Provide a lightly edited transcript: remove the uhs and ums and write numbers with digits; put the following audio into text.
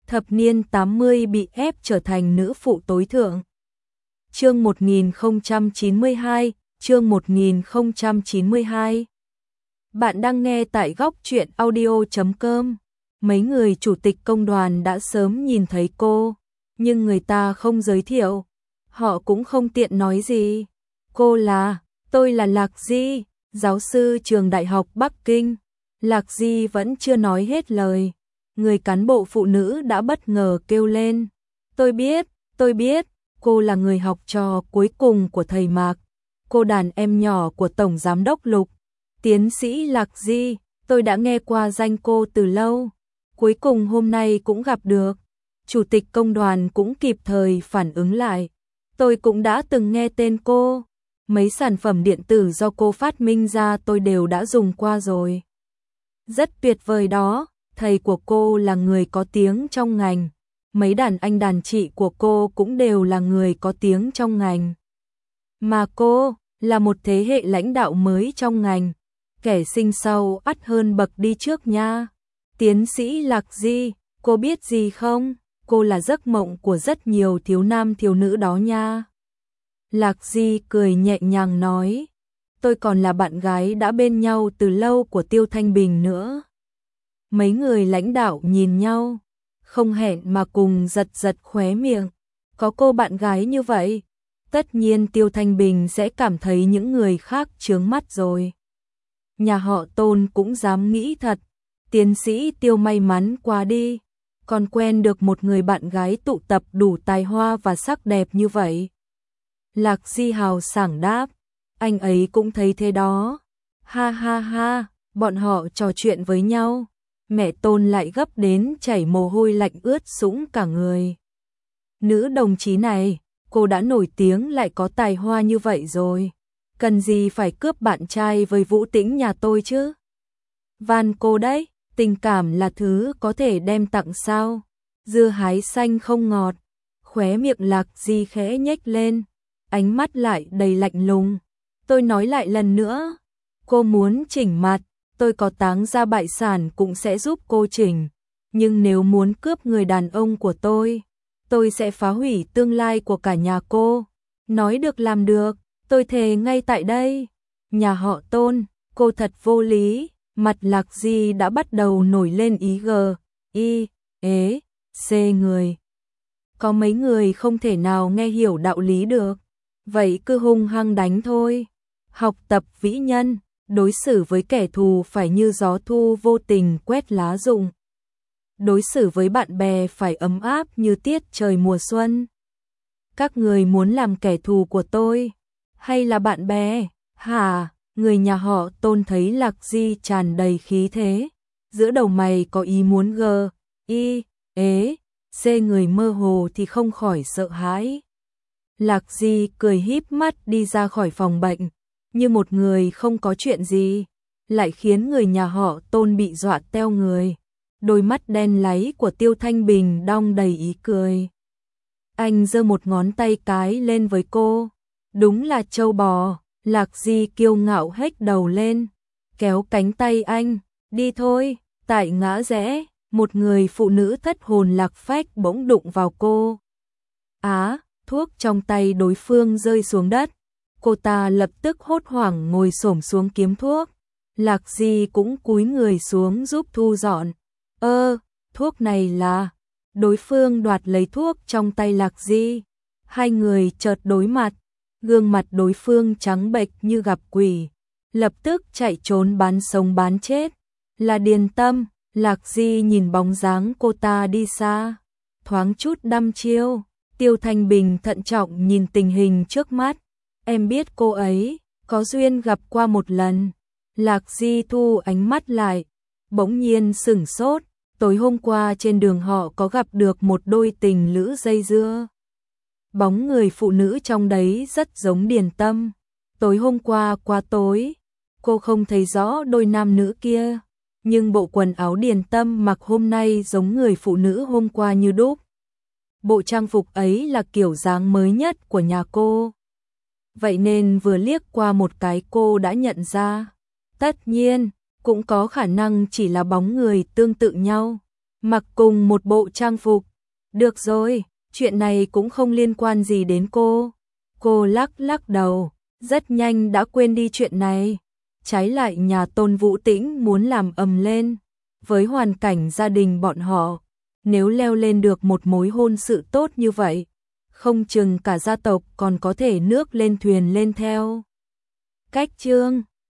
thập niên 80 bị ép trở thành nữ phụ tối thượng. Chương 1092, chương 1092. Bạn đang nghe tại góc truyện audio.com. Mấy người chủ tịch công đoàn đã sớm nhìn thấy cô, nhưng người ta không giới thiệu. Họ cũng không tiện nói gì. Tôi là Lạc Di, giáo sư trường Đại học Bắc Kinh. Lạc Di vẫn chưa nói hết lời. Người cán bộ phụ nữ đã bất ngờ kêu lên. Tôi biết, cô là người học trò cuối cùng của thầy Mạc. Cô đàn em nhỏ của Tổng Giám đốc Lục. Tiến sĩ Lạc Di, tôi đã nghe qua danh cô từ lâu. Cuối cùng hôm nay cũng gặp được. Chủ tịch công đoàn cũng kịp thời phản ứng lại. Tôi cũng đã từng nghe tên cô. Mấy sản phẩm điện tử do cô phát minh ra tôi đều đã dùng qua rồi. Rất tuyệt vời đó, thầy của cô là người có tiếng trong ngành. Mấy đàn anh đàn chị của cô cũng đều là người có tiếng trong ngành. Mà cô là một thế hệ lãnh đạo mới trong ngành. Kẻ sinh sau ắt hơn bậc đi trước nha. Tiến sĩ Lạc Di, cô biết gì không? Cô là giấc mộng của rất nhiều thiếu nam thiếu nữ đó nha. Lạc Di cười nhẹ nhàng nói. Tôi còn là bạn gái đã bên nhau từ lâu của Tiêu Thanh Bình nữa. Mấy người lãnh đạo nhìn nhau, không hẹn mà cùng giật giật khóe miệng. Có cô bạn gái như vậy, tất nhiên Tiêu Thanh Bình sẽ cảm thấy những người khác chướng mắt rồi. Nhà họ Tôn cũng dám nghĩ thật. Tiến sĩ Tiêu may mắn quá đi, còn quen được một người bạn gái tụ tập đủ tài hoa và sắc đẹp như vậy. Lạc Di hào sảng đáp, anh ấy cũng thấy thế đó. Ha ha ha, bọn họ trò chuyện với nhau. Mẹ Tôn lại gấp đến chảy mồ hôi lạnh ướt sũng cả người. Nữ đồng chí này, cô đã nổi tiếng lại có tài hoa như vậy rồi. Cần gì phải cướp bạn trai với Vũ Tĩnh nhà tôi chứ? Van cô đấy, tình cảm là thứ có thể đem tặng sao? Dưa hái xanh không ngọt. Khóe miệng Lạc Di khẽ nhếch lên, ánh mắt lại đầy lạnh lùng. Tôi nói lại lần nữa, cô muốn chỉnh mặt, tôi có táng ra bại sản cũng sẽ giúp cô chỉnh. Nhưng nếu muốn cướp người đàn ông của tôi sẽ phá hủy tương lai của cả nhà cô. Nói được làm được, tôi thề ngay tại đây. Nhà họ Tôn, cô thật vô lý. Mặt Lạc Di đã bắt đầu nổi lên ý C người. Có mấy người không thể nào nghe hiểu đạo lý được. Vậy cứ hung hăng đánh thôi. Học tập vĩ nhân, đối xử với kẻ thù phải như gió thu vô tình quét lá rụng. Đối xử với bạn bè phải ấm áp như tiết trời mùa xuân. Các người muốn làm kẻ thù của tôi, hay là bạn bè? Hả? Người nhà họ Tôn thấy Lạc Di tràn đầy khí thế. Giữa đầu mày có ý muốn C người mơ hồ thì không khỏi sợ hãi. Lạc Di cười híp mắt đi ra khỏi phòng bệnh, như một người không có chuyện gì, lại khiến người nhà họ Tôn bị dọa teo người. Đôi mắt đen láy của Tiêu Thanh Bình đong đầy ý cười. Anh giơ một ngón tay cái lên với cô. Đúng là trâu bò. Lạc Di kiêu ngạo hếch đầu lên, kéo cánh tay anh. Đi thôi. Tại ngã rẽ, một người phụ nữ thất hồn lạc phách bỗng đụng vào cô. Thuốc trong tay đối phương rơi xuống đất. Cô ta lập tức hốt hoảng ngồi xổm xuống kiếm thuốc. Lạc Di cũng cúi người xuống giúp thu dọn. Thuốc này là... Đối phương đoạt lấy thuốc trong tay Lạc Di. Hai người chợt đối mặt. Gương mặt đối phương trắng bệch như gặp quỷ. Lập tức chạy trốn bán sống bán chết. Là Điền Tâm. Lạc Di nhìn bóng dáng cô ta đi xa, thoáng chút đăm chiêu. Tiêu Thanh Bình thận trọng nhìn tình hình trước mắt. Em biết cô ấy, có duyên gặp qua một lần. Lạc Di thu ánh mắt lại, bỗng nhiên sửng sốt. Tối hôm qua trên đường họ có gặp được một đôi tình lữ dây dưa. Bóng người phụ nữ trong đấy rất giống Điền Tâm. Tối hôm qua qua tối, cô không thấy rõ đôi nam nữ kia, nhưng bộ quần áo Điền Tâm mặc hôm nay giống người phụ nữ hôm qua như đúc. Bộ trang phục ấy là kiểu dáng mới nhất của nhà cô. Vậy nên vừa liếc qua một cái cô đã nhận ra. Tất nhiên, cũng có khả năng chỉ là bóng người tương tự nhau. mặc cùng một bộ trang phục. Được rồi, chuyện này cũng không liên quan gì đến cô. Cô lắc lắc đầu, rất nhanh đã quên đi chuyện này. Trái lại nhà Tôn Vũ Tĩnh muốn làm ầm lên. Với hoàn cảnh gia đình bọn họ, nếu leo lên được một mối hôn sự tốt như vậy, không chừng cả gia tộc còn có thể nước lên thuyền lên theo. Cách chương